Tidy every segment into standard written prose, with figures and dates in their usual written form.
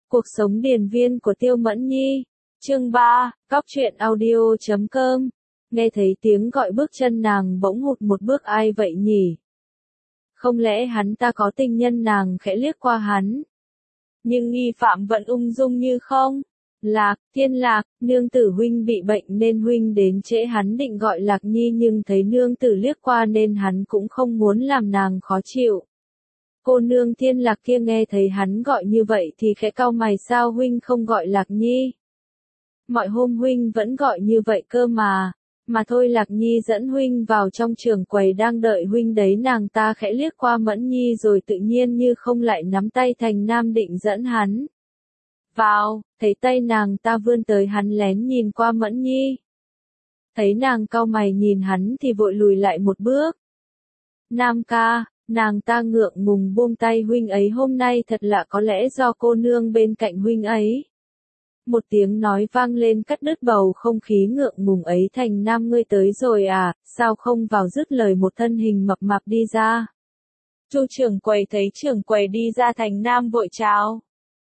Cuộc sống điền viên của Tiêu Mẫn Nhi. Chương 3, Góc truyện audio.com. Nghe thấy tiếng gọi bước chân nàng bỗng hụt một bước, ai vậy nhỉ? Không lẽ hắn ta có tình nhân? Nàng khẽ liếc qua hắn. Nhưng nghi phạm vẫn ung dung như không. Lạc, Thiên Lạc, nương tử huynh bị bệnh nên huynh đến trễ, hắn định gọi Lạc Nhi nhưng thấy nương tử liếc qua nên hắn cũng không muốn làm nàng khó chịu. Cô nương Thiên Lạc kia nghe thấy hắn gọi như vậy thì khẽ cau mày, sao huynh không gọi Lạc Nhi? Mọi hôm huynh vẫn gọi như vậy cơ mà. Mà thôi, Lạc Nhi dẫn huynh vào trong trường quầy đang đợi huynh đấy. Nàng ta khẽ liếc qua Mẫn Nhi rồi tự nhiên như không lại nắm tay Thành Nam định dẫn hắn vào, thấy tay nàng ta vươn tới, hắn lén nhìn qua Mẫn Nhi. Thấy nàng cau mày nhìn hắn thì vội lùi lại một bước. Nam ca, nàng ta ngượng ngùng buông tay, huynh ấy hôm nay thật lạ, có lẽ do cô nương bên cạnh huynh ấy. Một tiếng nói vang lên cắt đứt bầu không khí ngượng ngùng ấy. Thành Nam, ngươi tới rồi à, sao không vào? Dứt lời một thân hình mập mạp đi ra. Chu trưởng quầy thấy trưởng quầy đi ra, Thành Nam vội chào.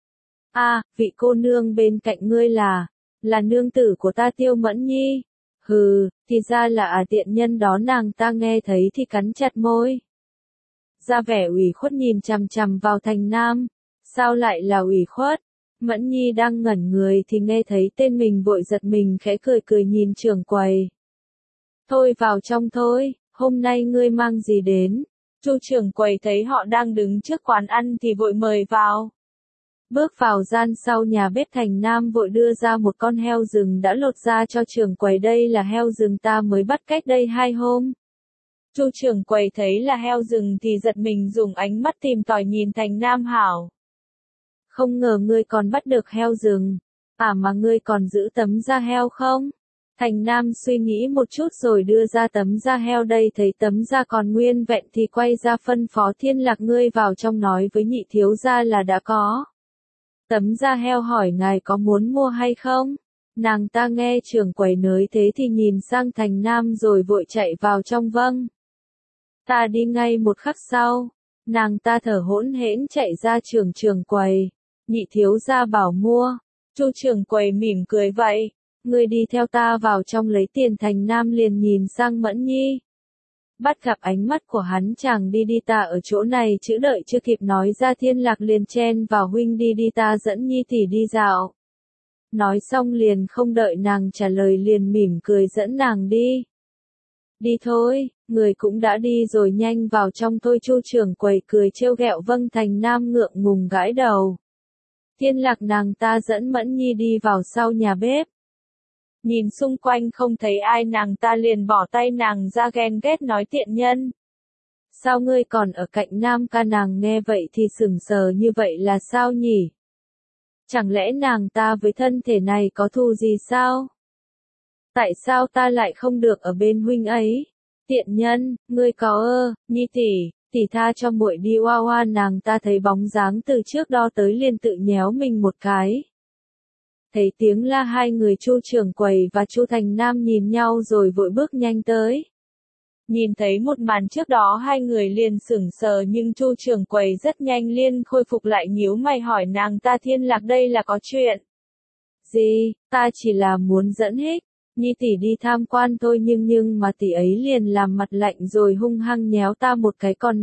Vị cô nương bên cạnh ngươi là nương tử của ta Tiêu Mẫn Nhi. Hừ, thì ra là tiện nhân đó. Nàng ta nghe thấy thì cắn chặt môi, ra vẻ ủy khuất nhìn chằm chằm vào Thành Nam. Sao lại là ủy khuất? Mẫn Nhi đang ngẩn người thì nghe thấy tên mình vội giật mình, khẽ cười cười nhìn trưởng quầy. Thôi vào trong thôi, hôm nay ngươi mang gì đến? Chu trưởng quầy thấy họ đang đứng trước quán ăn thì vội mời vào. Bước vào gian sau nhà bếp, Thành Nam vội đưa ra một con heo rừng đã lột ra cho trưởng quầy. Đây là heo rừng ta mới bắt cách đây 2 hôm. Chu trưởng quầy thấy là heo rừng thì giật mình, dùng ánh mắt tìm tòi nhìn Thành Nam hảo. Không ngờ ngươi còn bắt được heo rừng. Mà ngươi còn giữ tấm da heo không? Thành Nam suy nghĩ một chút rồi đưa ra tấm da heo. Đây thấy tấm da còn nguyên vẹn thì quay ra phân phó Thiên Lạc, ngươi vào trong nói với nhị thiếu gia là đã có tấm da heo, hỏi ngài có muốn mua hay không? Nàng ta nghe trưởng quầy nói thế thì nhìn sang Thành Nam rồi vội chạy vào trong. Vâng. Ta đi ngay. Một khắc sau, nàng ta thở hổn hển chạy ra. Trưởng quầy, nhị thiếu gia bảo mua. Chu trưởng quầy mỉm cười, vậy, ngươi đi theo ta vào trong lấy tiền. Thành Nam liền nhìn sang Mẫn Nhi. Bắt gặp ánh mắt của hắn, chàng đi ta ở chỗ này, chữ đợi chưa kịp nói ra Thiên Lạc liền chen vào, huynh đi ta dẫn Nhi tỷ đi dạo. Nói xong liền không đợi nàng trả lời liền mỉm cười dẫn nàng đi. Đi thôi, người cũng đã đi rồi, nhanh vào trong thôi. Chu trưởng quầy cười trêu ghẹo. Vâng. Thành Nam ngượng ngùng gãi đầu. Thiên Lạc nàng ta dẫn Mẫn Nhi đi vào sau nhà bếp. Nhìn xung quanh không thấy ai, nàng ta liền bỏ tay nàng ra, ghen ghét nói, tiện nhân. Sao ngươi còn ở cạnh Nam ca? Nàng nghe vậy thì sững sờ, như vậy là sao nhỉ? Chẳng lẽ nàng ta với thân thể này có thù gì sao? Tại sao ta lại không được ở bên huynh ấy? Tiện nhân, ngươi có Nhi tỷ tha cho muội đi. Oa. Nàng ta thấy bóng dáng từ trước đó tới liền tự nhéo mình một cái. Thấy tiếng la, hai người Chu trưởng quầy và Chu Thành Nam nhìn nhau rồi vội bước nhanh tới. Nhìn thấy một màn trước đó hai người liền sững sờ, nhưng Chu trưởng quầy rất nhanh liền khôi phục lại, nhíu mày hỏi nàng ta, Thiên Lạc đây là có chuyện gì? Ta chỉ là muốn dẫn Hích Nhi tỷ đi tham quan thôi. Nhưng mà tỷ ấy liền làm mặt lạnh rồi hung hăng nhéo ta một cái. Còn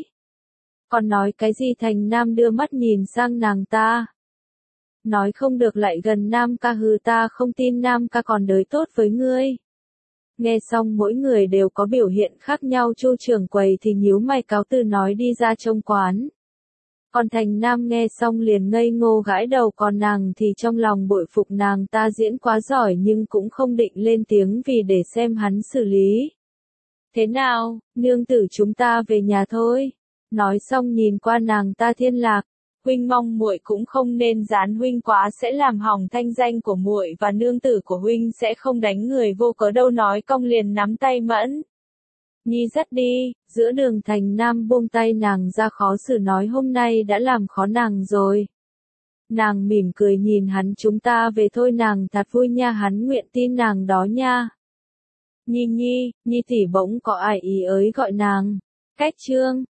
nói cái gì? Thành Nam đưa mắt nhìn sang nàng ta. Nói không được lại gần Nam ca. Hừ, ta không tin Nam ca còn đới tốt với ngươi. Nghe xong mỗi người đều có biểu hiện khác nhau. Chu trưởng quầy thì nhíu mày cáo từ nói đi ra trông quán. Còn Thành Nam nghe xong liền ngây ngô gãi đầu. Còn nàng thì trong lòng bội phục nàng ta diễn quá giỏi, nhưng cũng không định lên tiếng vì để xem hắn xử lý thế nào. Nương tử, chúng ta về nhà thôi. Nói xong nhìn qua nàng ta, Thiên Lạc, huynh mong muội cũng không nên gián huynh quá, sẽ làm hỏng thanh danh của muội, và nương tử của huynh sẽ không đánh người vô cớ đâu. Nói cong liền nắm tay Mẫn Nhi dắt đi. Giữa đường Thành Nam buông tay nàng ra, khó xử nói, hôm nay đã làm khó nàng rồi. Nàng mỉm cười nhìn hắn, chúng ta về thôi. Nàng thật vui nha, hắn nguyện tin nàng đó nha. Nhi tỷ. Bỗng có ai ý ới gọi nàng. Cách chương